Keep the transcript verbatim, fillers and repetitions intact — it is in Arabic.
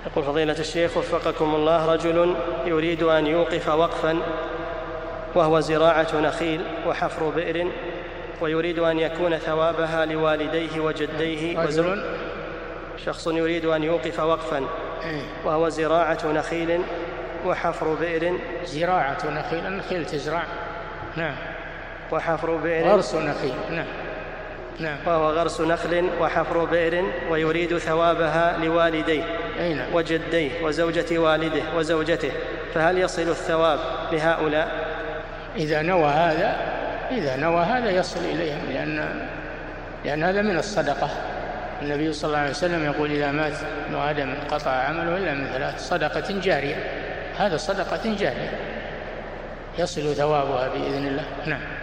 يقول فضيلة الشيخ وفقكم الله، رجل يريد أن يوقف وقفا وهو زراعة نخيل وحفر بئر، ويريد أن يكون ثوابها لوالديه وجديه. رجل شخص يريد أن يوقف وقفا وهو زراعة نخيل وحفر بئر. زراعة نخيل، النخيل تزرع، نعم، وحفر بئر، غرس نخيل، نعم نعم، وهو غرس نخل وحفر بئر، ويريد ثوابها لوالديه نعم. وجديه وزوجة والده وزوجته، فهل يصل الثواب لهؤلاء؟ إذا نوى هذا إذا نوى هذا يصل إليهم، لأن لأن هذا من الصدقة. النبي صلى الله عليه وسلم يقول إذا مات ابن آدم انقطع عمله إلا من ثلاث: صدقة جارية. هذا صدقة جارية يصل ثوابها بإذن الله. نعم.